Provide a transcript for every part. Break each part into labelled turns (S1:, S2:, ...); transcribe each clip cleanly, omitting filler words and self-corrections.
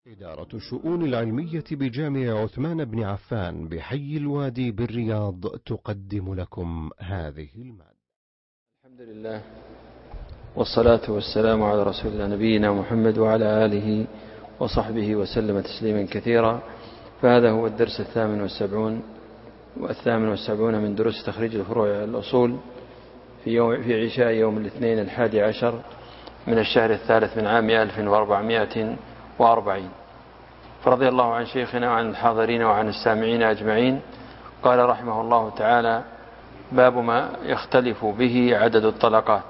S1: إدارة الشؤون العلمية بجامع عثمان بن عفان بحي الوادي بالرياض تقدم لكم هذه المادة.
S2: الحمد لله والصلاة والسلام على رسول الله نبينا محمد وعلى آله وصحبه وسلم تسليما كثيرا. فهذا هو الدرس الثامن والسبعون من دروس تخريج الفروع الأصول في عشاء يوم الاثنين 11 من الشهر الثالث من عام 1440. فرضي الله عن شيخنا وعن الحاضرين وعن السامعين أجمعين. قال رحمه الله تعالى: باب ما يختلف به عدد الطلقات.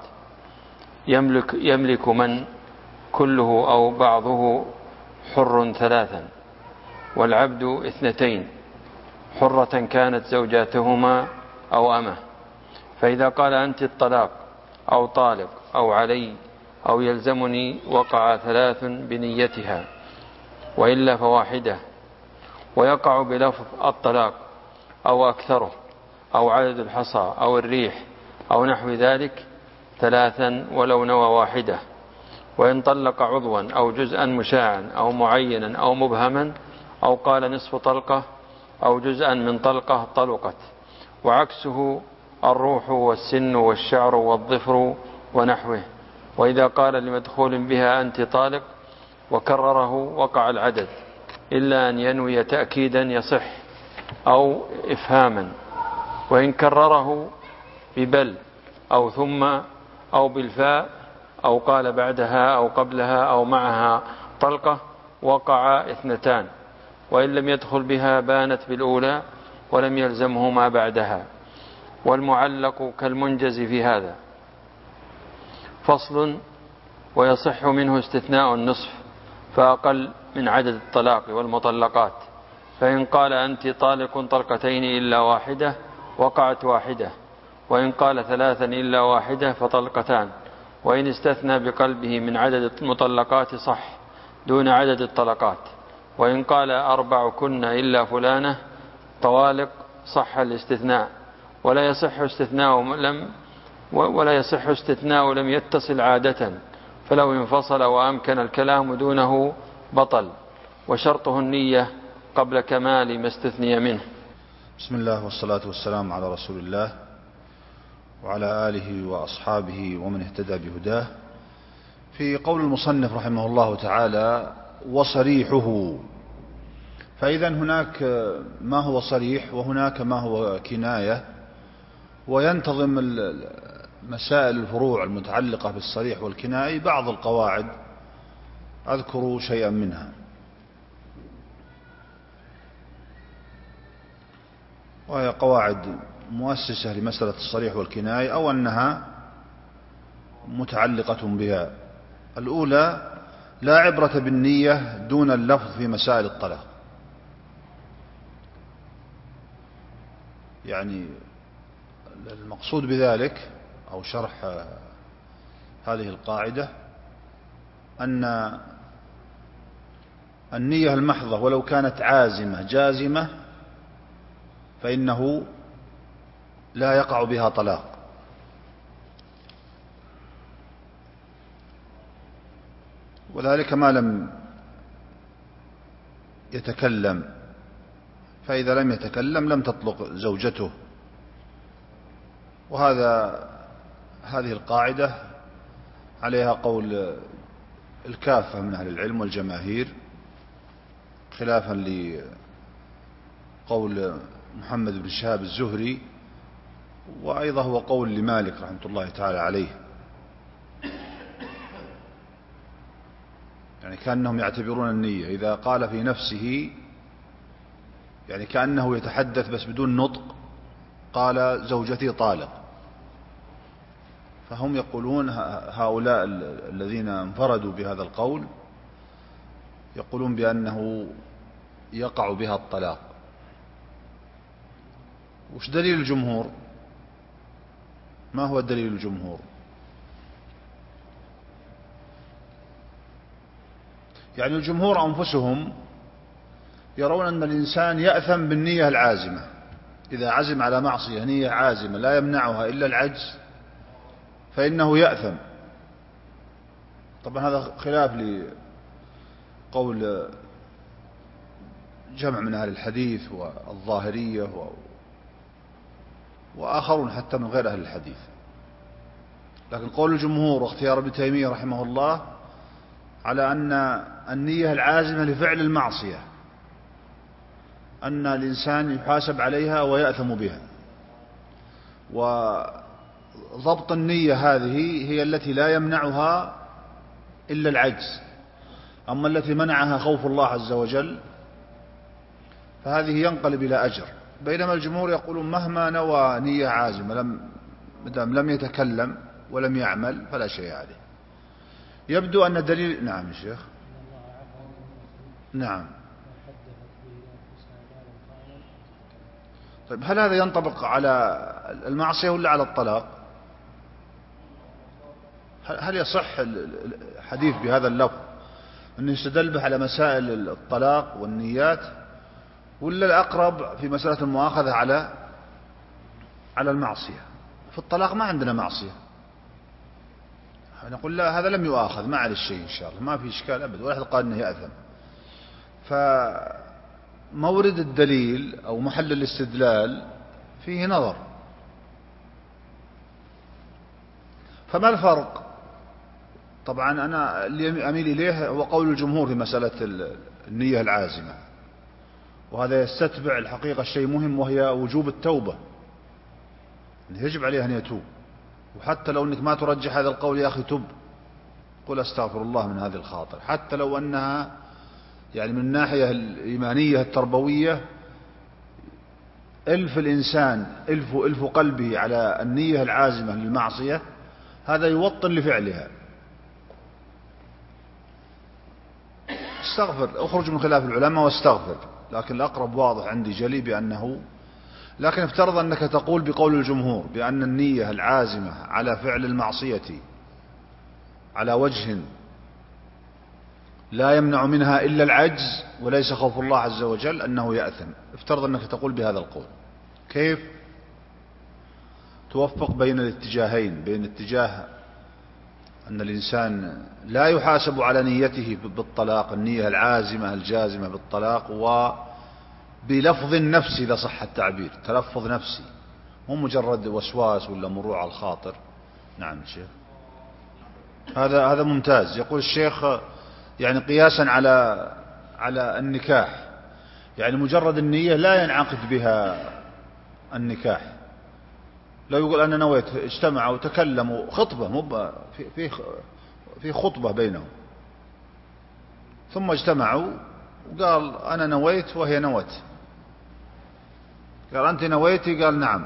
S2: يملك من كله أو بعضه حر 3 والعبد 2 حرة كانت زوجاتهما أو أمه. فإذا قال أنت الطلاق أو طالق أو علي أو يلزمني وقع 3 بنيتها وإلا فواحدة، ويقع بلفظ الطلاق أو أكثره أو عدد الحصى أو الريح أو نحو ذلك 3 ولو نوى واحدة. وإن طلق عضوا أو جزءا مشاعا أو معينا أو مبهما أو قال نصف طلقة أو جزءا من طلقة طلقت. وعكسه الروح والسن والشعر والظفر ونحوه. وإذا قال لمدخول بها أنت طالق وكرره وقع العدد إلا أن ينوي تأكيدا يصح أو إفهاما. وإن كرره ببل أو ثم أو بالفاء أو قال بعدها أو قبلها أو معها طلقة وقع 2. وإن لم يدخل بها بانت بالأولى ولم يلزمه ما بعدها. والمعلق كالمنجز في هذا. فصل: ويصح منه استثناء النصف فأقل من عدد الطلاق والمطلقات. فإن قال أنت طالق طلقتين إلا واحدة وقعت واحدة. وإن قال 3 إلا واحدة فطلقتان. وإن استثنى بقلبه من عدد المطلقات صح دون عدد الطلقات. وإن قال 4 كن إلا فلانة طوالق صح الاستثناء. ولا يصح استثناء لم يتصل عادة، فلو انفصل وأمكن الكلام دونه بطل. وشرطه النية قبل كمال ما استثني منه.
S3: بسم الله والصلاة والسلام على رسول الله وعلى آله وأصحابه ومن اهتدى بهداه. في قول المصنف رحمه الله تعالى: وصريحه. فإذا هناك ما هو صريح وهناك ما هو كناية، وينتظم مسائل الفروع المتعلقة بالصريح والكناية بعض القواعد أذكر شيئا منها. وهي قواعد مؤسسة لمسألة الصريح والكناية أو أنها متعلقة بها. الأولى: لا عبرة بالنية دون اللفظ في مسائل الطلاق. يعني المقصود بذلك أو شرح هذه القاعدة أن النية المحضة ولو كانت عازمة جازمة فإنه لا يقع بها طلاق. وذلك ما لم يتكلم، فإذا لم يتكلم لم تطلق زوجته. هذه القاعدة عليها قول الكافة من أهل العلم والجماهير، خلافا لقول محمد بن شهاب الزهري، وأيضا هو قول لمالك رحمة الله تعالى عليه. يعني كأنهم يعتبرون النية إذا قال في نفسه، يعني كأنه يتحدث بس بدون نطق، قال زوجتي طالق، فهم يقولون هؤلاء الذين انفردوا بهذا القول يقولون بأنه يقع بها الطلاق. وش دليل الجمهور؟ ما هو دليل الجمهور؟ يعني الجمهور أنفسهم يرون أن الإنسان يأثم بالنية العازمة. إذا عزم على معصية نية عازمة لا يمنعها إلا العجز فإنه يأثم. طبعا هذا خلاف قول جمع من أهل الحديث والظاهرية وآخرون حتى من غير أهل الحديث. لكن قول الجمهور واختيار ابن تيمية رحمه الله على أن النية العازمة لفعل المعصية أن الإنسان يحاسب عليها ويأثم بها، وضبط النية هذه هي التي لا يمنعها إلا العجز. أما التي منعها خوف الله عز وجل فهذه ينقلب إلى أجر. بينما الجمهور يقولون مهما نوى نية عازمة مدام لم يتكلم ولم يعمل فلا شيء عليه. يبدو أن دليل. نعم يا شيخ. نعم. طيب هل هذا ينطبق على المعصية ولا على الطلاق؟ هل يصح الحديث بهذا اللفظ أنه يستدل به على مسائل الطلاق والنيات، ولا الأقرب في مسألة المؤاخذة على المعصية؟ في الطلاق ما عندنا معصية، نقول لا هذا لم يؤاخذ ما عليه الشيء إن شاء الله، ما في إشكال أبدا، ولا أحد قال أنه يأثم. فمورد الدليل أو محل الاستدلال فيه نظر. فما الفرق؟ طبعا أنا اللي أميل إليه هو قول الجمهور في مسألة النية العازمة، وهذا يستتبع الحقيقة الشيء مهم، وهي وجوب التوبة، يجب عليه أن يتوب. وحتى لو أنك ما ترجح هذا القول يا أخي تب، قل أستغفر الله من هذه الخاطر، حتى لو أنها يعني من الناحية الإيمانية التربوية ألف الإنسان ألف قلبه على النية العازمة للمعصية، هذا يوطن لفعلها. استغفر، اخرج من خلاف العلماء واستغفر، لكن الأقرب واضح عندي جلي بأنه. لكن افترض أنك تقول بقول الجمهور بأن النية العازمة على فعل المعصية على وجه لا يمنع منها إلا العجز وليس خوف الله عز وجل أنه يأثم. افترض أنك تقول بهذا القول، كيف توفق بين الاتجاهين، بين اتجاه أن الإنسان لا يحاسب على نيته بالطلاق، النية العازمة الجازمة بالطلاق، وبلفظ النفس إذا صح التعبير، تلفظ نفسي مو مجرد وسواس ولا مرور على الخاطر. نعم الشيخ، هذا ممتاز. يقول الشيخ يعني قياسا على النكاح، يعني مجرد النية لا ينعقد بها النكاح. لو يقول أنا نويت، اجتمعوا وتكلموا خطبة، مو في خطبة بينهم، ثم اجتمعوا وقال أنا نويت وهي نوت، قال أنت نويتي، قال نعم،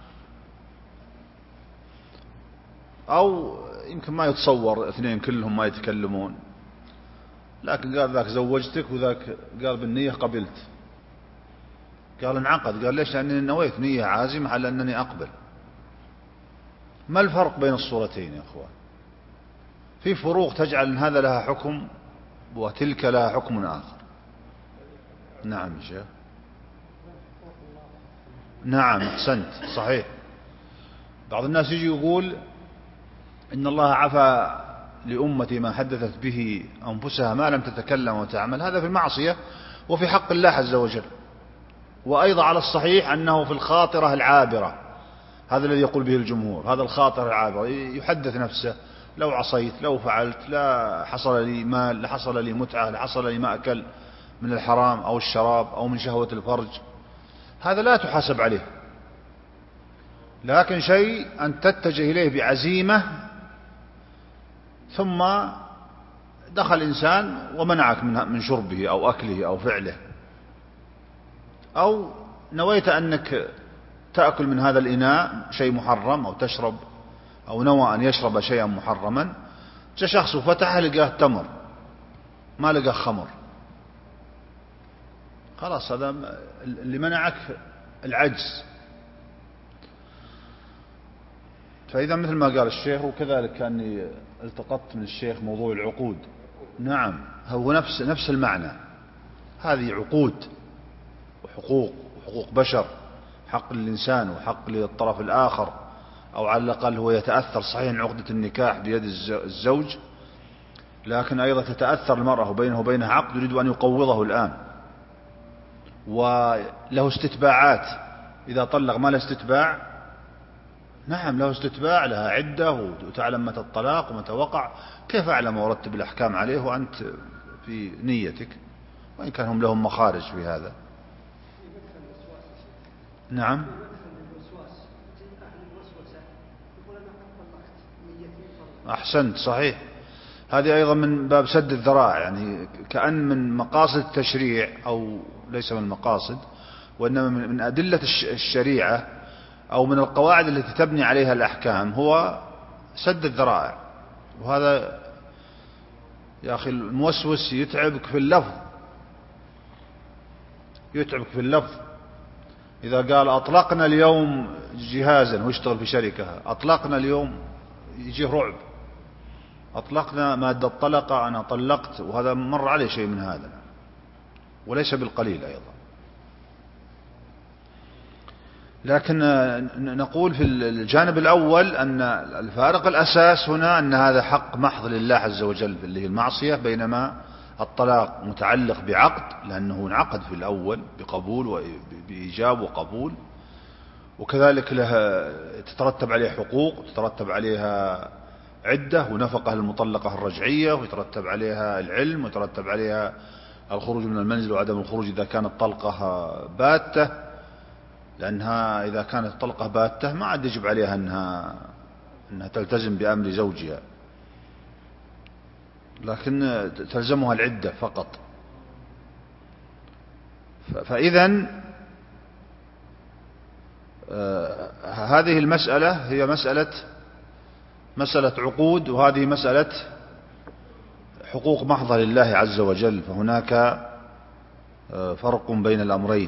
S3: أو يمكن ما يتصور اثنين كلهم ما يتكلمون، لكن قال ذاك زوجتك وذاك قال بالنية قبلت، قال انعقد، قال ليش؟ لأنني نويت نية عازمة على أنني أقبل. ما الفرق بين الصورتين يا أخوان؟ في فروق تجعل هذا لها حكم وتلك لها حكم آخر. نعم يا شيخ. نعم أحسنت، صحيح. بعض الناس يجي يقول إن الله عفى لأمتي ما حدثت به أنفسها ما لم تتكلم وتعمل، هذا في المعصية وفي حق الله عز وجل. وأيضا على الصحيح أنه في الخاطرة العابرة، هذا الذي يقول به الجمهور، هذا الخاطر العابر يحدث نفسه لو عصيت، لو فعلت، لا حصل لي مال، لا حصل لي متعة، لا حصل لي مأكل من الحرام أو الشراب أو من شهوة الفرج، هذا لا تحاسب عليه. لكن شيء أن تتجه إليه بعزيمة ثم دخل إنسان ومنعك من شربه أو أكله أو فعله، أو نويت أنك تأكل من هذا الإناء شيء محرم أو تشرب، أو نوى أن يشرب شيئا محرما، جاء شخص وفتحه لقاه تمر ما لقاه خمر، خلاص هذا اللي منعك العجز. فإذا مثل ما قال الشيخ، وكذلك كأني التقطت من الشيخ موضوع العقود. نعم هو نفس المعنى، هذه عقود وحقوق بشر، حق للإنسان وحق للطرف الآخر، أو على الأقل هو يتأثر صحيح عقدة النكاح بيد الزوج، لكن أيضا تتأثر المرأة وبينه وبينها عقد يريد أن يقوضه الآن، وله استتباعات. إذا طلق ما له استتباع؟ نعم له استتباع، لها عدة وتعلم متى الطلاق ومتى وقع. كيف أعلم وأرتب الأحكام عليه وأنت في نيتك؟ وإن كان هم لهم مخارج في هذا. نعم. أحسنت، صحيح. هذه أيضا من باب سد الذرائع، يعني كأن من مقاصد التشريع، أو ليس من المقاصد وإنما من أدلة الشريعة أو من القواعد التي تبني عليها الأحكام هو سد الذرائع. وهذا يا أخي الموسوس يتعبك في اللفظ، يتعبك في اللفظ. إذا قال أطلقنا اليوم جهازا ويشتغل في شركة، أطلقنا اليوم يجيه رعب. أطلقنا مادة الطلقة، أنا طلقت، وهذا مر عليه شيء من هذا وليس بالقليل أيضا. لكن نقول في الجانب الأول أن الفارق الأساس هنا أن هذا حق محض لله عز وجل اللي هي المعصية، بينما الطلاق متعلق بعقد لأنه انعقد في الأول بقبول وبإيجاب وقبول، وكذلك له تترتب عليه حقوق، تترتب عليها عدة ونفقة للمطلقة الرجعية، ويترتب عليها العلم، ويترتب عليها الخروج من المنزل وعدم الخروج إذا كانت طلقة باتة، لأنها إذا كانت طلقة باتة ما عاد يجب عليها أنها تلتزم بأمر زوجها، لكن تلزمها العدة فقط. فإذا هذه المسألة هي مسألة عقود، وهذه مسألة حقوق محضة لله عز وجل، فهناك فرق بين الأمرين.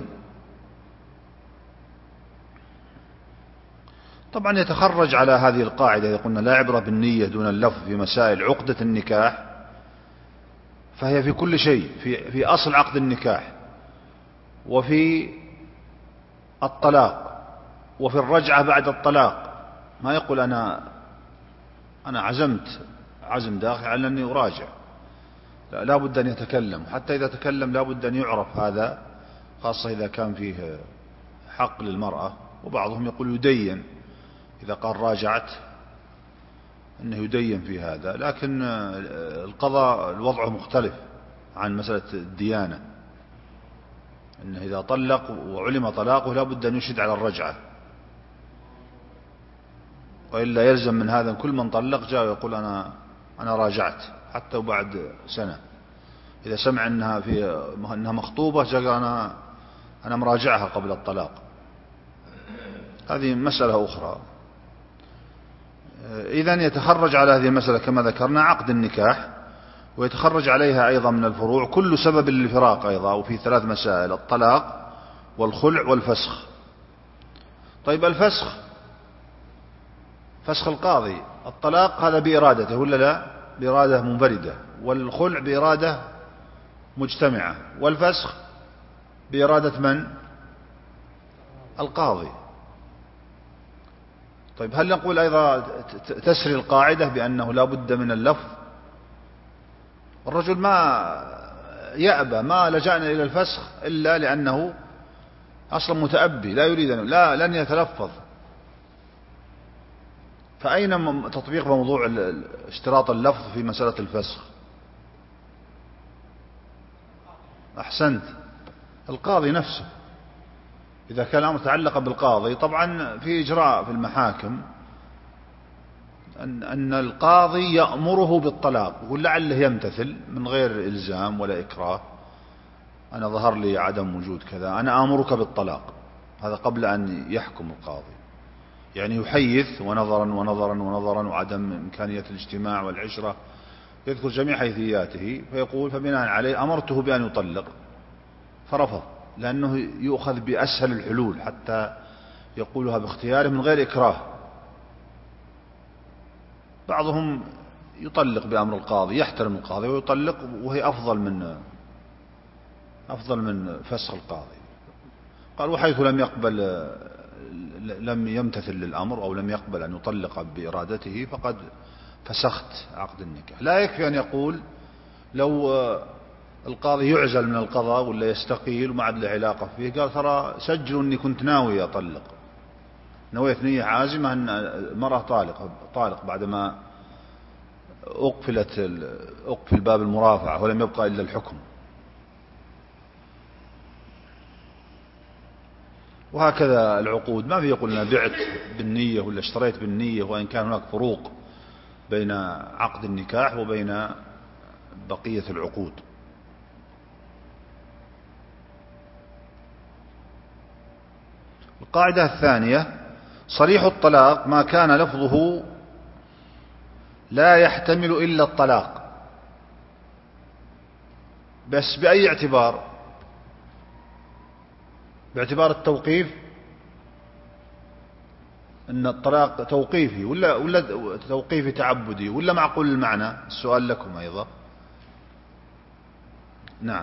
S3: طبعا يتخرج على هذه القاعدة إذا قلنا لا عبرة بالنية دون اللفظ في مسائل عقدة النكاح، فهي في كل شيء، في أصل عقد النكاح، وفي الطلاق، وفي الرجعة بعد الطلاق. ما يقول أنا عزمت عزم داخل على أني أراجع، لا بد أن يتكلم، حتى إذا تكلم لا بد أن يعرف هذا، خاصة إذا كان فيه حق للمرأة. وبعضهم يقول يدين، إذا قال راجعت أنه يدين في هذا، لكن القضاء الوضع مختلف عن مسألة الديانة، أنه إذا طلق وعلم طلاقه لا بد أن يشهد على الرجعة، وإلا يلزم من هذا كل من طلق جاء يقول أنا راجعت، حتى وبعد سنة إذا سمع أنها مخطوبة جاء أنا مراجعها قبل الطلاق. هذه مسألة أخرى. إذن يتخرج على هذه المسألة كما ذكرنا عقد النكاح، ويتخرج عليها أيضا من الفروع كل سبب للفراق أيضا، وفي 3 مسائل: الطلاق والخلع والفسخ. طيب الفسخ، فسخ القاضي. الطلاق هذا بإرادته ولا لا؟ بإرادة منفردة. والخلع بإرادة مجتمعة. والفسخ بإرادة من؟ القاضي. طيب هل نقول أيضا تسري القاعدة بأنه لا بد من اللفظ؟ الرجل ما يأبى، ما لجأنا إلى الفسخ إلا لأنه أصلا متأبي، لا يريد لن يتلفظ. فأين تطبيق موضوع اشتراط اللفظ في مسألة الفسخ؟ أحسنت، القاضي نفسه. إذا كان الأمر متعلقا بالقاضي، طبعا في إجراء في المحاكم أن القاضي يأمره بالطلاق، ولعله يمتثل من غير إلزام ولا إكراه. أنا ظهر لي عدم وجود كذا، أنا آمرك بالطلاق، هذا قبل أن يحكم القاضي، يعني يحيث ونظرا ونظرا ونظرا وعدم إمكانية الاجتماع والعشرة، يذكر جميع حيثياته، فيقول فبناء عليه أمرته بأن يطلق، فرفض، لأنه يؤخذ بأسهل الحلول حتى يقولها باختياره من غير إكراه. بعضهم يطلق بأمر القاضي، يحترم القاضي ويطلق، وهي أفضل من فسخ القاضي. قال وحيث لم يمتثل للأمر أو لم يقبل أن يطلق بإرادته فسخت عقد النكاح. لا يكفي أن يقول لو القاضي يعزل من القضاء ولا يستقيل وما عاد له علاقة فيه، قال ترى سجلوا أني كنت ناوي أطلق، نويت نية عازمة أن المرأة طالق بعدما أقفل باب المرافعة ولم يبقى إلا الحكم. وهكذا العقود، ما في يقول أنا بعت بالنية ولا اشتريت بالنية، وإن كان هناك فروق بين عقد النكاح وبين بقية العقود. القاعدة الثانية: صريح الطلاق ما كان لفظه لا يحتمل إلا الطلاق. بس بأي اعتبار؟ باعتبار التوقيف، أن الطلاق توقيفي ولا توقيفي تعبدي ولا معقول المعنى؟ السؤال لكم أيضا. نعم،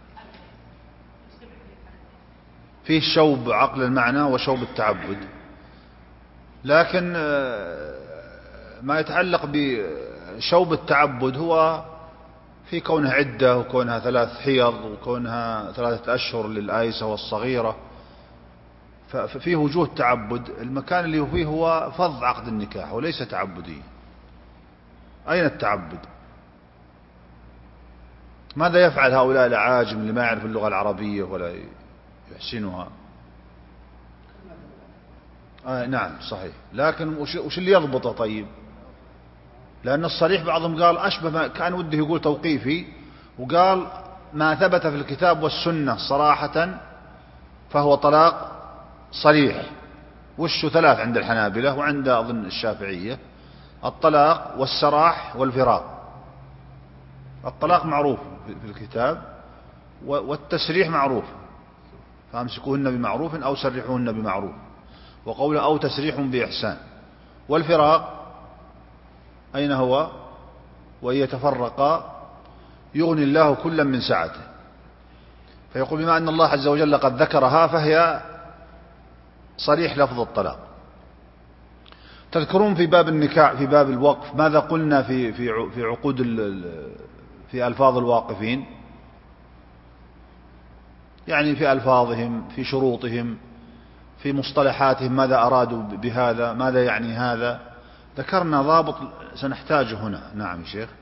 S3: فيه شوب عقل المعنى وشوب التعبد، لكن ما يتعلق بشوب التعبد هو في كونها عدة وكونها 3 حيض وكونها 3 أشهر للآيسة والصغيرة، ففيه وجوه تعبد. المكان اللي فيه هو فض عقد النكاح وليس تعبدي. أين التعبد؟ ماذا يفعل هؤلاء الأعاجم اللي ما يعرف اللغة العربية ولا يحسنها؟ نعم صحيح، لكن وش اللي يضبطه؟ طيب، لأن الصريح بعضهم قال أشبه ما كان وده يقول توقيفي، وقال ما ثبت في الكتاب والسنة صراحة فهو طلاق صريح. وش 3 عند الحنابلة وعند أظن الشافعية: الطلاق والسراح والفراق. الطلاق معروف في الكتاب، والتسريح معروف: فامسكوهن بمعروف أو سرحوهن بمعروف، وقوله أو تسريح بإحسان. والفراق أين هو؟ وإن يتفرقا يغني الله كلا من سعته. فيقول بما أن الله عز وجل قد ذكرها فهي صريح لفظ الطلاق. تذكرون في باب النكاح في باب الوقف ماذا قلنا في عقود في ألفاظ الواقفين؟ يعني في ألفاظهم، في شروطهم، في مصطلحاتهم، ماذا أرادوا بهذا، ماذا يعني هذا. ذكرنا ضابط سنحتاجه هنا. نعم يا شيخ.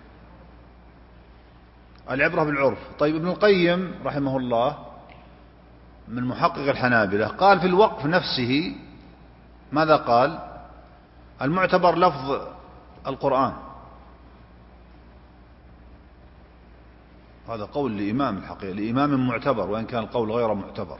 S3: العبرة بالعرف. طيب، ابن القيم رحمه الله من محقق الحنابلة قال في الوقف نفسه ماذا قال؟ المعتبر لفظ القرآن. هذا قول لإمام الحقيقة، لإمام معتبر وإن كان القول غير معتبر.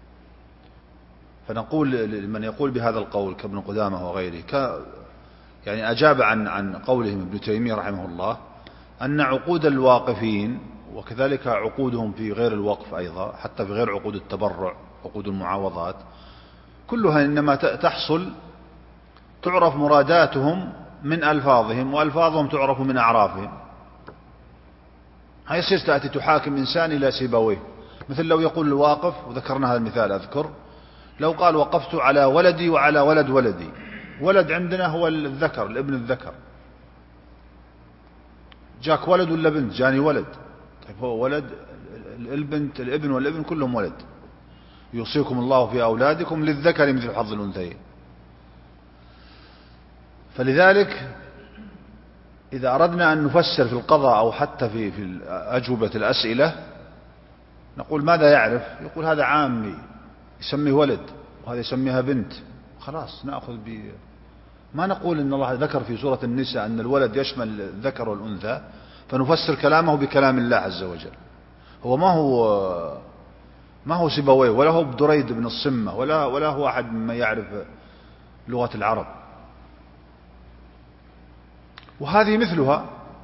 S3: فنقول لمن يقول بهذا القول كابن قدامة وغيره يعني أجاب عن قولهم ابن تيمية رحمه الله أن عقود الواقفين وكذلك عقودهم في غير الوقف أيضا، حتى في غير عقود التبرع، عقود المعاوضات، كلها إنما تحصل تعرف مراداتهم من ألفاظهم، وألفاظهم تعرف من أعرافهم. هيصير تأتي تحاكم إنسان إلى سيبويه، مثل لو يقول الواقف، وذكرنا هذا المثال أذكر، لو قال وقفت على ولدي وعلى ولد ولدي. ولد عندنا هو الذكر، الابن الذكر. جاك ولد ولا بنت؟ جاني ولد. طيب هو ولد، البنت، الابن والابن كلهم ولد. يوصيكم الله في أولادكم للذكر مثل حظ الأنثيين. فلذلك إذا أردنا أن نفسر في القضاء أو حتى في أجوبة الأسئلة نقول ماذا يعرف؟ يقول هذا عامي يسميه ولد وهذا يسميها بنت، خلاص نأخذ ما نقول إن الله ذكر في سورة النساء أن الولد يشمل الذكر والأنثى فنفسر كلامه بكلام الله عز وجل. هو ما هو سيبويه ولا هو بدريد بن الصمة ولا هو أحد مما يعرف لغة العرب. وهذه مثلها.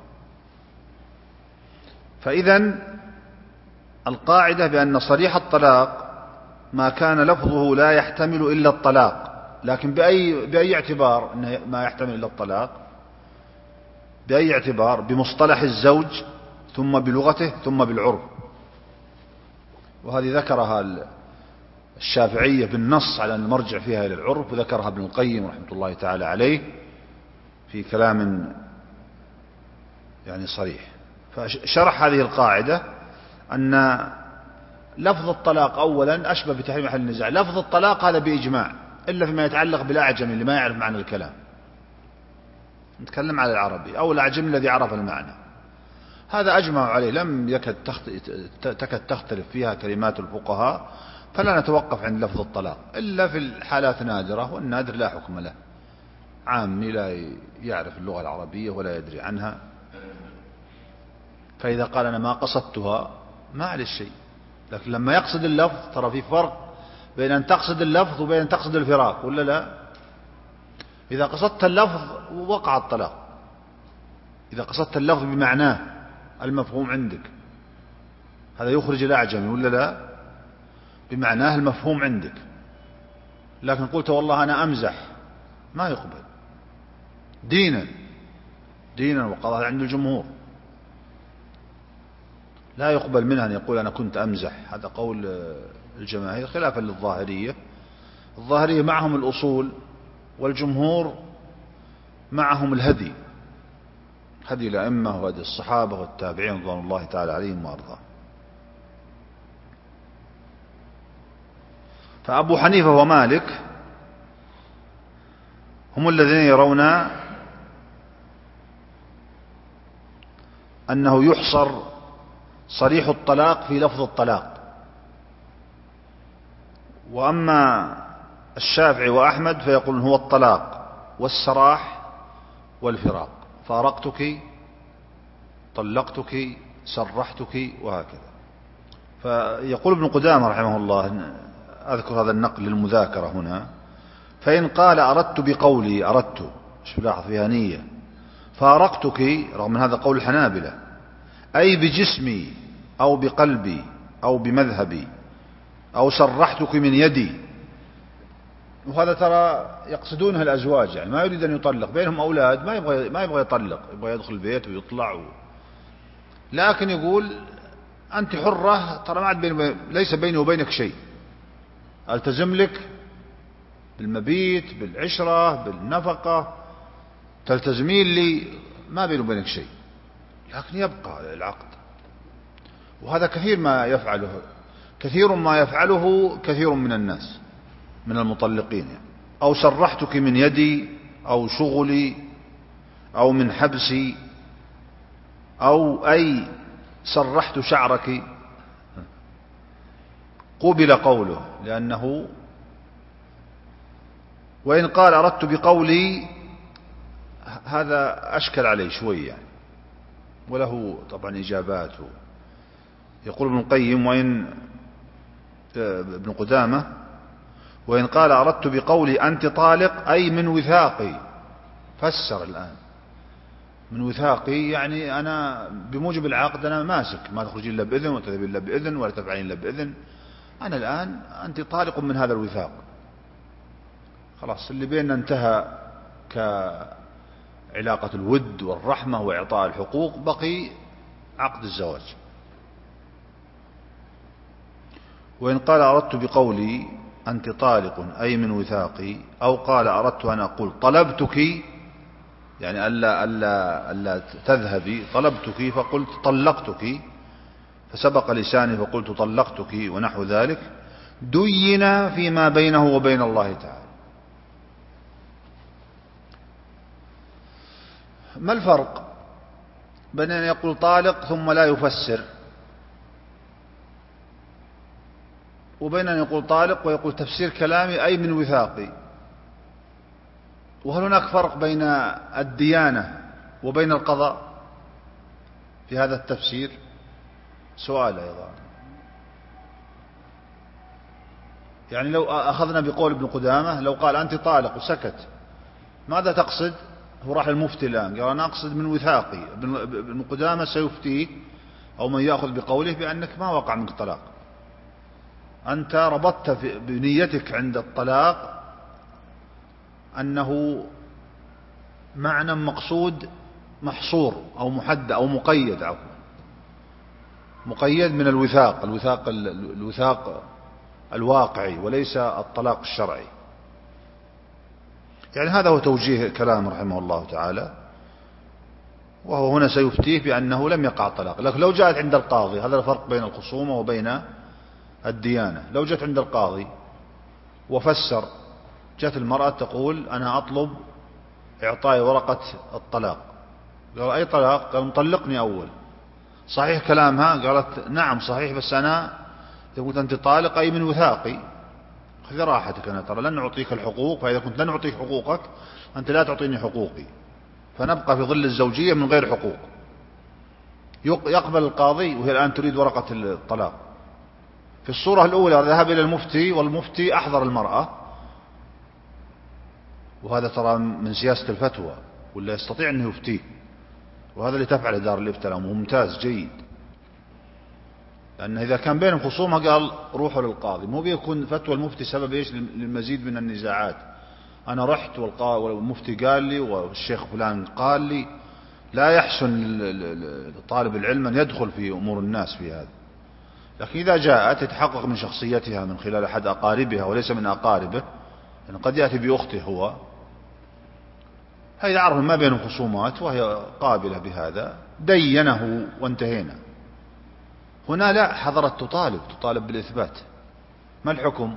S3: فإذا القاعدة بأن صريح الطلاق ما كان لفظه لا يحتمل إلا الطلاق، لكن بأي اعتبار ما يحتمل إلا الطلاق؟ بأي اعتبار؟ بمصطلح الزوج ثم بلغته ثم بالعرف. وهذه ذكرها الشافعية بالنص على أن المرجع فيها إلى العرف، وذكرها ابن القيم رحمة الله تعالى عليه في كلام يعني صريح. فشرح هذه القاعدة أن لفظ الطلاق أولا أشبه بتحريم محل النزاع. لفظ الطلاق هذا بإجماع، إلا فيما يتعلق بالأعجم اللي ما يعرف معنى الكلام، نتكلم على العربي، أو الأعجم الذي عرف المعنى، هذا أجمع عليه، لم تكد تختلف فيها كلمات الفقهاء. فلا نتوقف عند لفظ الطلاق إلا في الحالات نادرة، والنادر لا حكم له، عامي لا يعرف اللغة العربية ولا يدري عنها، فإذا قال أنا ما قصدتها ما عليه شيء. لكن لما يقصد اللفظ، ترى في فرق بين أن تقصد اللفظ وبين أن تقصد الفراق، ولا لا؟ إذا قصدت اللفظ وقع الطلاق، إذا قصدت اللفظ بمعناه المفهوم عندك، هذا يخرج الأعجمي ولا لا؟ بمعناه المفهوم عندك. لكن قلت والله أنا أمزح، ما يقبل دينا وقضاء عند الجمهور، لا يقبل منها أن يقول أنا كنت أمزح. هذا قول الجماهير خلافا للظاهرية. الظاهرية معهم الأصول، والجمهور معهم الهدي، هدي الأئمة وهدي الصحابة والتابعين رضوان الله تعالى عليهم وأرضاهم. فأبو حنيفة ومالك هم الذين يرون أنه يحصر صريح الطلاق في لفظ الطلاق. وأما الشافعي وأحمد فيقولون هو الطلاق والسراح والفراق، فارقتك، طلقتك، سرحتك، وهكذا. فيقول ابن قدامة رحمه الله، أذكر هذا النقل للمذاكرة هنا، فإن قال أردت بقولي، أردت مش بلاحظ فيها نية، فارقتك، رغم من هذا قول الحنابلة، أي بجسمي أو بقلبي أو بمذهبي، أو سرحتك من يدي. وهذا ترى يقصدونها الأزواج، يعني ما يريد أن يطلق، بينهم أولاد، ما يبغى يطلق، يبغى يدخل البيت ويطلع لكن يقول أنت حرة، ترى ما عاد ليس بيني وبينك شيء، ألتزم لك بالمبيت، بالعشرة، بالنفقة، تلتزمين لي، ما بيني وبينك شيء، لكن يبقى العقد. وهذا كثير ما يفعله كثير من الناس من المطلقين، يعني. أو سرحتك من يدي أو شغلي أو من حبسي، أو أي سرحت شعرك، قبل قوله، لأنه وإن قال أردت بقولي، هذا أشكل عليه شوي يعني، وله طبعا إجابات. يقول ابن القيم ابن قدامة وإن قال أردت بقولي أنت طالق أي من وثاقي، فسر الآن من وثاقي، يعني أنا بموجب العقد أنا ماسك، ما تخرجين إلا بإذن وتذهبين إلا بإذن ولا تفعلين إلا بإذن، أنا الآن أنت طالق من هذا الوثاق، خلاص اللي بيننا انتهى كعلاقة الود والرحمة وإعطاء الحقوق، بقي عقد الزواج. وإن قال أردت بقولي أنت طالق أي من وثاقي، أو قال أردت أن أقول طلبتك، يعني ألا تذهبي، طلبتك فقلت طلقتك، فسبق لساني فقلت طلقتك، ونحو ذلك، دين فيما بينه وبين الله تعالى. ما الفرق بين أن يقول طالق ثم لا يفسر، وبين أن يقول طالق ويقول تفسير كلامي أي من وثاقي؟ وهل هناك فرق بين الديانة وبين القضاء في هذا التفسير؟ سؤال أيضا. يعني لو أخذنا بقول ابن قدامة، لو قال أنت طالق وسكت، ماذا تقصد؟ هو راح المفتي الآن قال أنا أقصد من وثاقي. ابن قدامة سيفتيه أو من يأخذ بقوله بأنك ما وقع منك طلاق، أنت ربطت بنيتك عند الطلاق أنه معنى مقصود محصور أو محدد أو مقيد، مقيد من الوثاق الواقعي وليس الطلاق الشرعي. يعني هذا هو توجيه كلام رحمه الله تعالى. وهو هنا سيفتيه بأنه لم يقع طلاق. لكن لو جاءت عند القاضي، هذا الفرق بين الخصومة وبين الديانة. لو جاءت عند القاضي وفسر، جاءت المرأة تقول أنا أطلب إعطائي ورقة الطلاق، قال أي طلاق؟ قال مطلقني أول. صحيح كلامها؟ قالت نعم صحيح، بس أنا قلت أنت طالق أي من وثاقي، خذ راحتك، أنا ترى لن أعطيك الحقوق، فإذا كنت لن أعطيك حقوقك أنت لا تعطيني حقوقي، فنبقى في ظل الزوجية من غير حقوق. يقبل القاضي وهي الآن تريد ورقة الطلاق. في الصورة الأولى ذهب إلى المفتي، والمفتي أحضر المرأة، وهذا ترى من سياسة الفتوى، ولا يستطيع أنه يفتيه، وهذا اللي تفعله دار الإفتاء، ممتاز جيد. لأن إذا كان بينهم خصومة قال روحوا للقاضي، مو بيكون فتوى المفتي سبب إيش للمزيد من النزاعات. أنا رحت والمفتي قال لي والشيخ فلان قال لي. لا يحسن لطالب العلم أن يدخل في أمور الناس في هذا. لكن إذا جاءت يتحقق من شخصيتها من خلال أحد أقاربها وليس من أقاربه، يعني قد يأتي بأخته هو، هذا عرف ما بينهم خصومات وهي قابلة بهذا، دينه وانتهينا. هنا لا، حضرت تطالب بالإثبات. ما الحكم؟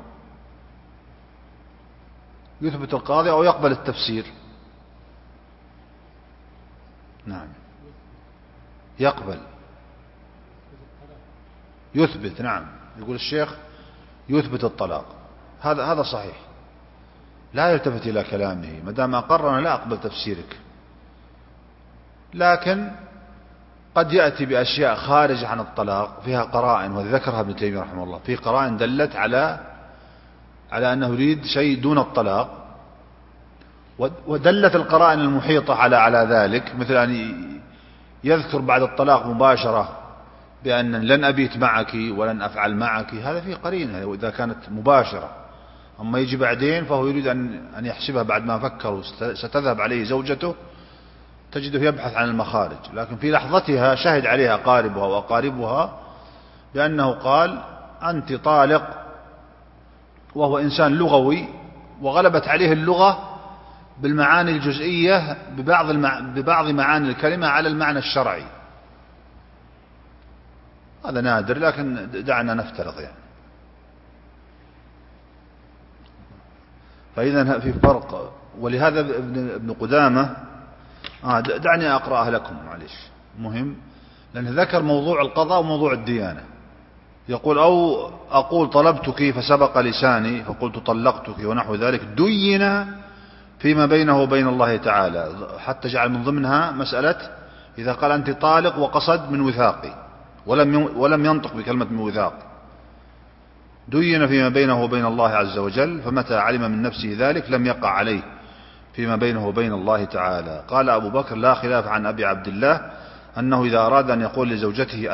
S3: يثبت القاضي أو يقبل التفسير؟ نعم يقبل، يثبت. نعم يقول الشيخ يثبت الطلاق، هذا صحيح، لا يلتفت إلى كلامه. ما دام أقر أنا لا أقبل تفسيرك. لكن قد يأتي بأشياء خارجة عن الطلاق فيها قرائن، وذكرها ابن تيمية رحمه الله، في قرائن دلت على أنه يريد شيء دون الطلاق، ودلت القرائن المحيطة على ذلك، مثل أن يذكر بعد الطلاق مباشرة بأن لن أبيت معك ولن أفعل معك، هذا فيه قرينة وإذا كانت مباشرة. أما يجي بعدين فهو يريد أن يحسبها بعد ما فكر ستذهب عليه زوجته، تجده يبحث عن المخارج. لكن في لحظتها شهد عليها أقاربها وأقاربها بأنه قال أنت طالق، وهو إنسان لغوي وغلبت عليه اللغة بالمعاني الجزئية ببعض معاني الكلمة على المعنى الشرعي. هذا نادر، لكن دعنا نفترض يعني. فإذا في فرق. ولهذا ابن قدامة دعني أقرأها لكم معلش، مهم، لأنه ذكر موضوع القضاء وموضوع الديانة. يقول أو أقول طلبتك فسبق لساني فقلت طلقتك ونحو ذلك، دين فيما بينه وبين الله تعالى، حتى جعل من ضمنها مسألة إذا قال أنت طالق وقصد من وثاقي ولم ينطق بكلمة من وثاق، دين فيما بينه وبين الله عز وجل، فمتى علم من نفسه ذلك لم يقع عليه فيما بينه وبين الله تعالى. قال أبو بكر لا خلاف عن أبي عبد الله أنه إذا أراد أن يقول لزوجته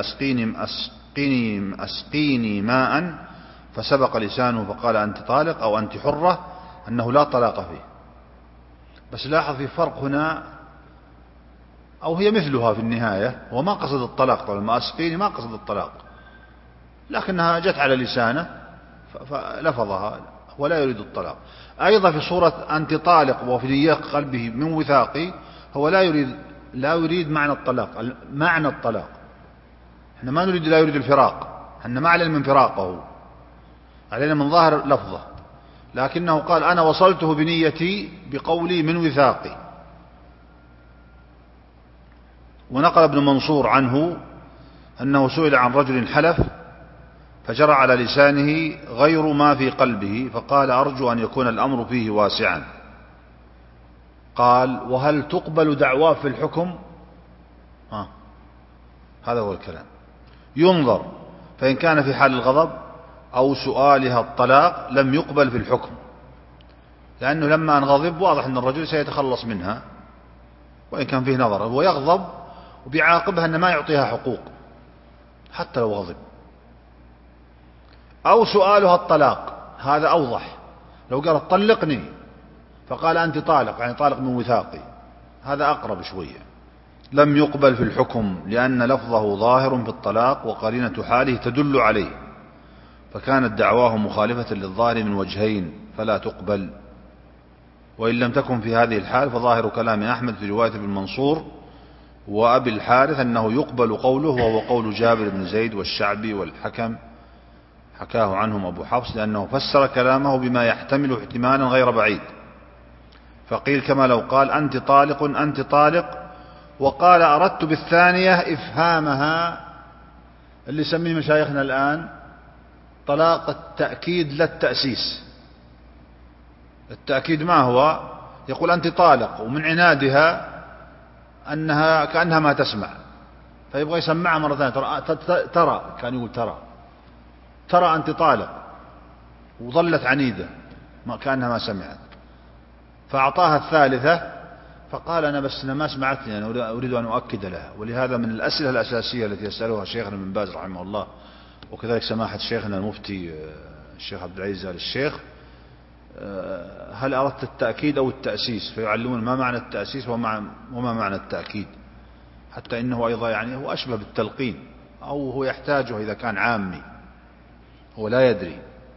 S3: أسقيني ماء فسبق لسانه فقال أنت طالق أو أنت حرة، أنه لا طلاق فيه. بس لاحظ في فرق هنا، أو هي مثلها في النهاية، وما قصد الطلاق طبعا، ما أسقيني ما قصد الطلاق، لكنها جت على لسانه فلفظها ولا يريد الطلاق. أيضا في صورة أنت طالق وفي نية قلبه من وثاقي، هو لا يريد معنى الطلاق. معنى الطلاق احنا ما نريد، لا يريد الفراق، احنا ما علينا من فراقه، علينا من ظاهر لفظه. لكنه قال أنا وصلته بنيتي بقولي من وثاقي. ونقل ابن منصور عنه أنه سئل عن رجل حلف فجرى على لسانه غير ما في قلبه، فقال أرجو أن يكون الأمر فيه واسعا. قال وهل تقبل دعواه في الحكم؟ هذا هو الكلام. ينظر، فإن كان في حال الغضب أو سؤالها الطلاق لم يقبل في الحكم، لأنه لما أنغضب واضح أن الرجل سيتخلص منها، وإن كان فيه نظر، هو يغضب وبيعاقبها أن ما يعطيها حقوق حتى لو غضب. أو سؤالها الطلاق، هذا أوضح، لو قالت طلقني فقال أنت طالق، يعني طالق من وثاقي، هذا أقرب شوية. لم يقبل في الحكم لأن لفظه ظاهر في الطلاق وقرينة حاله تدل عليه، فكانت دعواه مخالفة للظاهر من وجهين فلا تقبل. وإن لم تكن في هذه الحال فظاهر كلام أحمد في رواية ابن منصور وأبي الحارث أنه يقبل قوله، وهو قول جابر بن زيد والشعبي والحكم، حكاه عنهم أبو حفص، لأنه فسر كلامه بما يحتمل احتمالا غير بعيد، فقيل كما لو قال أنت طالق أنت طالق، وقال أردت بالثانية إفهامها اللي يسميه مشايخنا الآن طلاق التأكيد لا التأسيس. التأكيد ما هو؟ يقول أنت طالق، ومن عنادها أنها كأنها ما تسمع، فيبغى يسمعها مرة ثانية، ترى كان يقول ترى أنت طالق، وظلت عنيدة كأنها ما سمعت، فأعطاها الثالثة، فقال أنا ما سمعتني، أنا أريد أن أؤكد لها. ولهذا من الأسئلة الأساسية التي يسألها شيخنا بن باز رحمه الله، وكذلك سماحة شيخنا المفتي الشيخ عبد العزيز آل الشيخ، هل أردت التأكيد أو التأسيس؟ فيعلمون ما معنى التأسيس وما معنى التأكيد، حتى إنه أيضا يعني هو أشبه بالتلقين، أو هو يحتاجه إذا كان عامي هو لا يدري.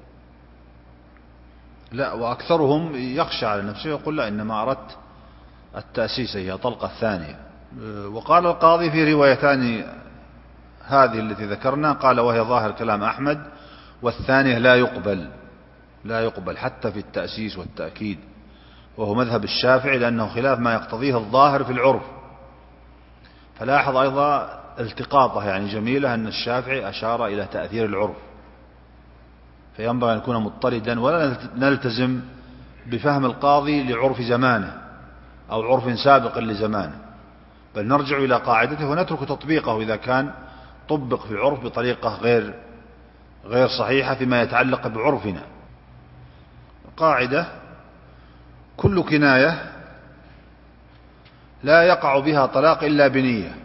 S3: لا، وأكثرهم يخشى على نفسه يقول لا، إنما أردت التأسيس، هي طلقة الثانية. وقال القاضي في روايتان هذه التي ذكرنا، قال وهي ظاهر كلام أحمد، والثانية لا يقبل حتى في التأسيس والتأكيد، وهو مذهب الشافعي، لأنه خلاف ما يقتضيه الظاهر في العرف. فلاحظ أيضا التقاطه يعني جميلة، أن الشافعي أشار إلى تأثير العرف، فينبغي أن يكون مضطردا، ولا نلتزم بفهم القاضي لعرف زمانه أو عرف سابق لزمانه، بل نرجع إلى قاعدته ونترك تطبيقه إذا كان طبق في العرف بطريقة غير صحيحة فيما يتعلق بعرفنا. قاعدة: كل كناية لا يقع بها طلاق إلا بنية.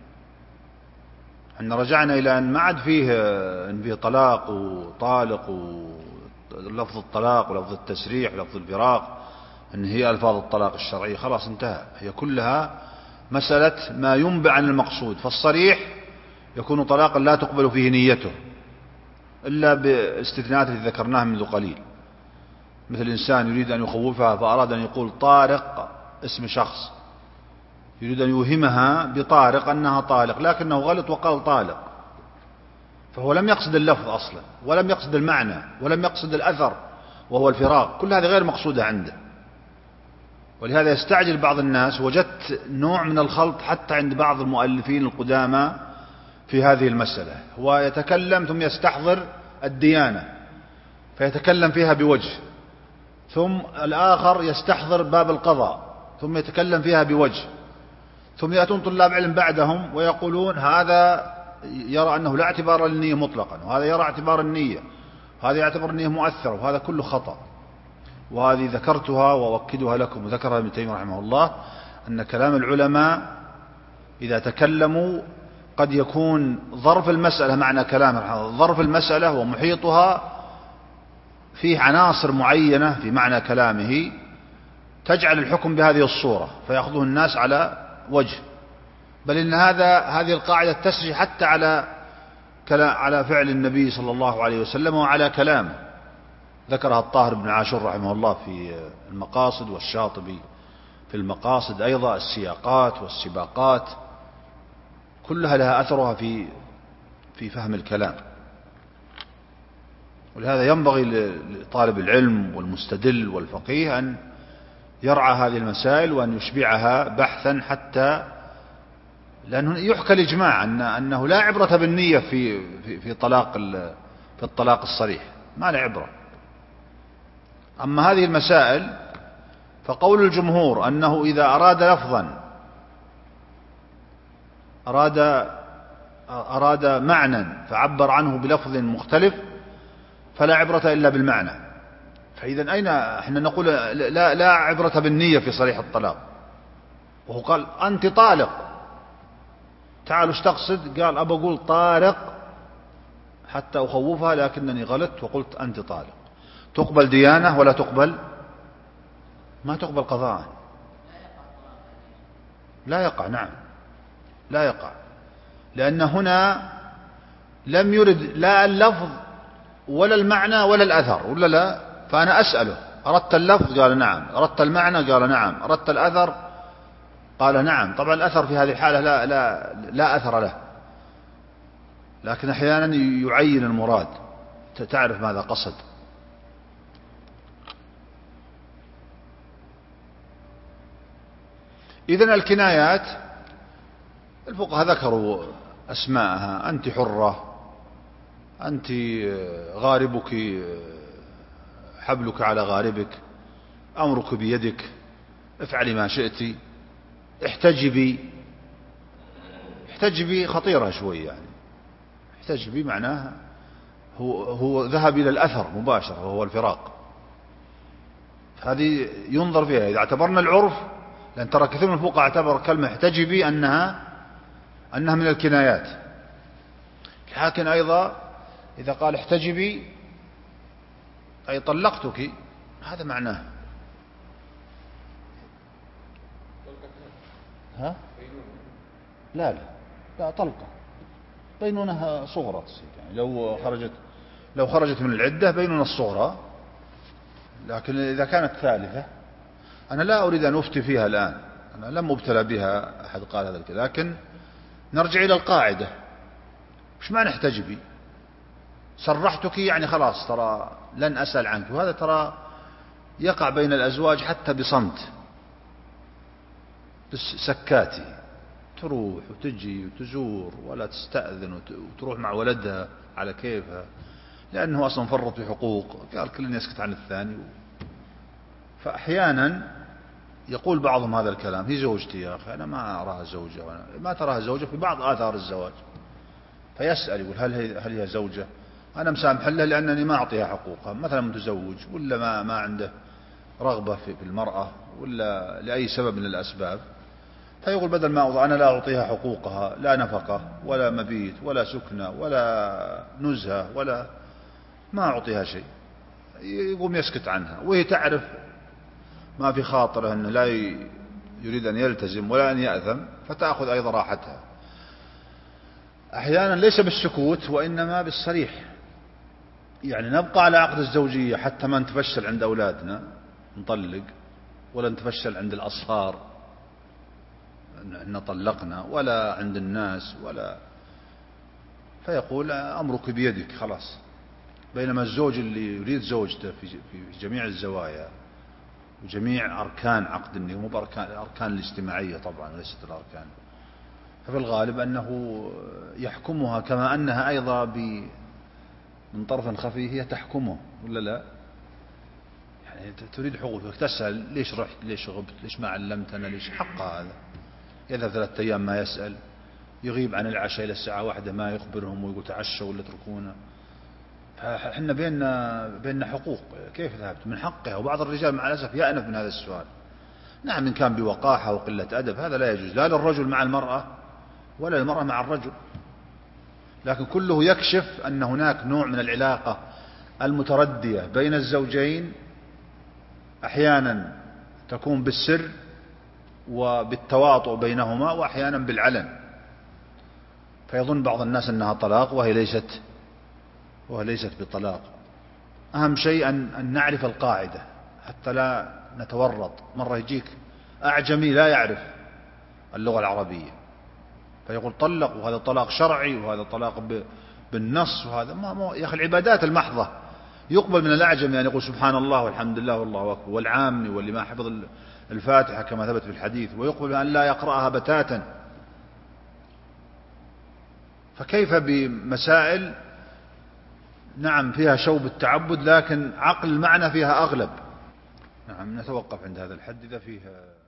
S3: احنا رجعنا إلى أن ما عاد فيه طلاق وطالق ولفظ الطلاق ولفظ التسريح ولفظ الفراق، أن هي ألفاظ الطلاق الشرعية، خلاص انتهى، هي كلها مسألة ما ينبع عن المقصود. فالصريح يكون طلاقا لا تقبل فيه نيته إلا باستثناءات التي ذكرناها منذ قليل، مثل إنسان يريد أن يخوفها فأراد أن يقول طارق اسم شخص، يريد أن يوهمها بطارق أنها طالق، لكنه غلط وقال طالق، فهو لم يقصد اللفظ أصلا، ولم يقصد المعنى، ولم يقصد الأثر وهو الفراق، كل هذه غير مقصودة عنده. ولهذا يستعجل بعض الناس، وجدت نوع من الخلط حتى عند بعض المؤلفين القدامى في هذه المسألة، هو يتكلم ثم يستحضر الديانة فيتكلم فيها بوجه، ثم الآخر يستحضر باب القضاء ثم يتكلم فيها بوجه، ثم يأتون طلاب علم بعدهم ويقولون هذا يرى أنه لا اعتبار للنية مطلقا، وهذا يرى اعتبار النية، وهذا يعتبر النية مؤثرة، وهذا كله خطأ. وهذه ذكرتها وأؤكدها لكم، وذكرها ابن تيمية رحمه الله، أن كلام العلماء إذا تكلموا قد يكون ظرف المسألة، معنى كلام ظرف المسألة ومحيطها فيه عناصر معينة في معنى كلامه تجعل الحكم بهذه الصورة، فيأخذه الناس على وجه، بل إن هذه القاعدة تسري حتى على فعل النبي صلى الله عليه وسلم وعلى كلامه. ذكرها الطاهر بن عاشور رحمه الله في المقاصد، والشاطبي في المقاصد أيضا. السياقات والسباقات كلها لها أثرها في فهم الكلام، ولهذا ينبغي لطالب العلم والمستدل والفقيه أن يرعى هذه المسائل وأن يشبعها بحثا، حتى لأنه يحكى الإجماع أنه لا عبرة بالنية في الطلاق الصريح، ما لا عبرة. أما هذه المسائل فقول الجمهور أنه إذا أراد لفظا أراد معنى فعبر عنه بلفظ مختلف فلا عبرة إلا بالمعنى. فإذا أين احنا نقول لا عبرة بالنية في صريح الطلاق؟ وهو قال أنت طالق، تعالوا ايش تقصد؟ قال أبى أقول طارق حتى أخوفها، لكنني غلطت وقلت أنت طالق. تقبل ديانة ولا تقبل؟ ما تقبل قضاء. لا يقع، نعم لا يقع، لأن هنا لم يرد لا اللفظ ولا المعنى ولا الأثر، ولا لا؟ فأنا أسأله أردت اللفظ؟ قال نعم. أردت المعنى؟ قال نعم. أردت الأثر؟ قال نعم. طبعا الأثر في هذه الحالة لا أثر له، لكن أحيانا يعين المراد، تعرف ماذا قصد. إذن الكنايات الفقهاء ذكروا أسماءها: أنت حرة، أنت غاربك حبلك على غاربك، أمرك بيدك، افعلي ما شئت، احتجبي. احتجبي خطيرة شوي، يعني احتجبي معناها هو ذهب إلى الأثر مباشرة وهو الفراق. هذه ينظر فيها إذا اعتبرنا العرف، لأن ترى كثير من الفقهاء اعتبر كلمة احتجبي أنها من الكنايات. لكن أيضا إذا قال احتجبي أي طلقتك، هذا معناه. ها؟ لا طلقة، بينونها صغرى تصير، يعني لو خرجت من العدة بينونة الصغرى. لكن إذا كانت ثالثة، أنا لا أريد أن أفتي فيها الآن، أنا لم أبتلى بها، أحد قال هذا الكلام، لكن نرجع إلى القاعدة. مش معنى احتجبي؟ صرحتك يعني خلاص، ترى لن أسأل عنك. وهذا ترى يقع بين الأزواج حتى بصمت، سكاتي، تروح وتجي وتزور ولا تستأذن، وتروح مع ولدها على كيفها، لأنه أصلا فرط في حقوق، قال كل يسكت عن الثاني. فأحيانا يقول بعضهم هذا الكلام: هي زوجتي يا أخي، أنا ما أراها زوجة. ما تراها زوجة في بعض آثار الزواج، فيسأل يقول هل هي زوجة؟ أنا مسامح لها لأنني ما أعطيها حقوقها، مثلا متزوج ولا ما عنده رغبة في المرأة، ولا لأي سبب من الأسباب، فيقول بدل ما أنا لا أعطيها حقوقها، لا نفقة ولا مبيت ولا سكنة ولا نزهة ولا ما أعطيها شيء، يقوم يسكت عنها، وهي تعرف ما في خاطره أنه لا يريد أن يلتزم ولا أن يأثم، فتأخذ أيضا راحتها. أحيانا ليس بالسكوت وإنما بالصريح، يعني نبقى على عقد الزوجية حتى ما نتفشل عند أولادنا نطلق، ولا نتفشل عند الأصهار أن طلقنا، ولا عند الناس، ولا فيقول أمرك بيدك خلاص. بينما الزوج اللي يريد زوجته في جميع الزوايا وجميع أركان عقد النكاح، مو الأركان الاجتماعية طبعا وليست الأركان، ففي الغالب أنه يحكمها كما أنها أيضا من طرف خفي هي تحكمه، ولا لا؟ يعني تريد حقوقك، تسأل ليش رحت، ليش غبت، ليش ما علمتنا، ليش حقها هذا. يذهب 3 أيام ما يسأل، يغيب عن العشاء إلى الساعة 1 ما يخبرهم، ويقول تعشوا ولا اتركونا. فإحنا بيننا حقوق، كيف ذهبت؟ من حقها. وبعض الرجال مع الأسف يأنف من هذا السؤال. نعم، إن كان بوقاحة وقلة أدب هذا لا يجوز، لا للرجل مع المرأة ولا للمرأة مع الرجل، لكن كله يكشف أن هناك نوع من العلاقة المتردية بين الزوجين، أحيانا تكون بالسر وبالتواطؤ بينهما، وأحيانا بالعلن، فيظن بعض الناس أنها طلاق وهي ليست بطلاق. أهم شيء أن نعرف القاعدة حتى لا نتورط. مرة يجيك أعجمي لا يعرف اللغة العربية فيقول طلق، وهذا طلاق شرعي، وهذا طلاق بالنص، وهذا ما يا أخي العبادات المحضة يقبل من الأعجمي أن يقول سبحان الله والحمد لله والله أكبر، والعامي واللي ما حفظ الفاتحة كما ثبت في الحديث، ويقبل أن لا يقرأها بتاتا. فكيف بمسائل نعم فيها شوب التعبد، لكن عقل المعنى فيها أغلب. نعم، نتوقف عند هذا الحد إذا فيه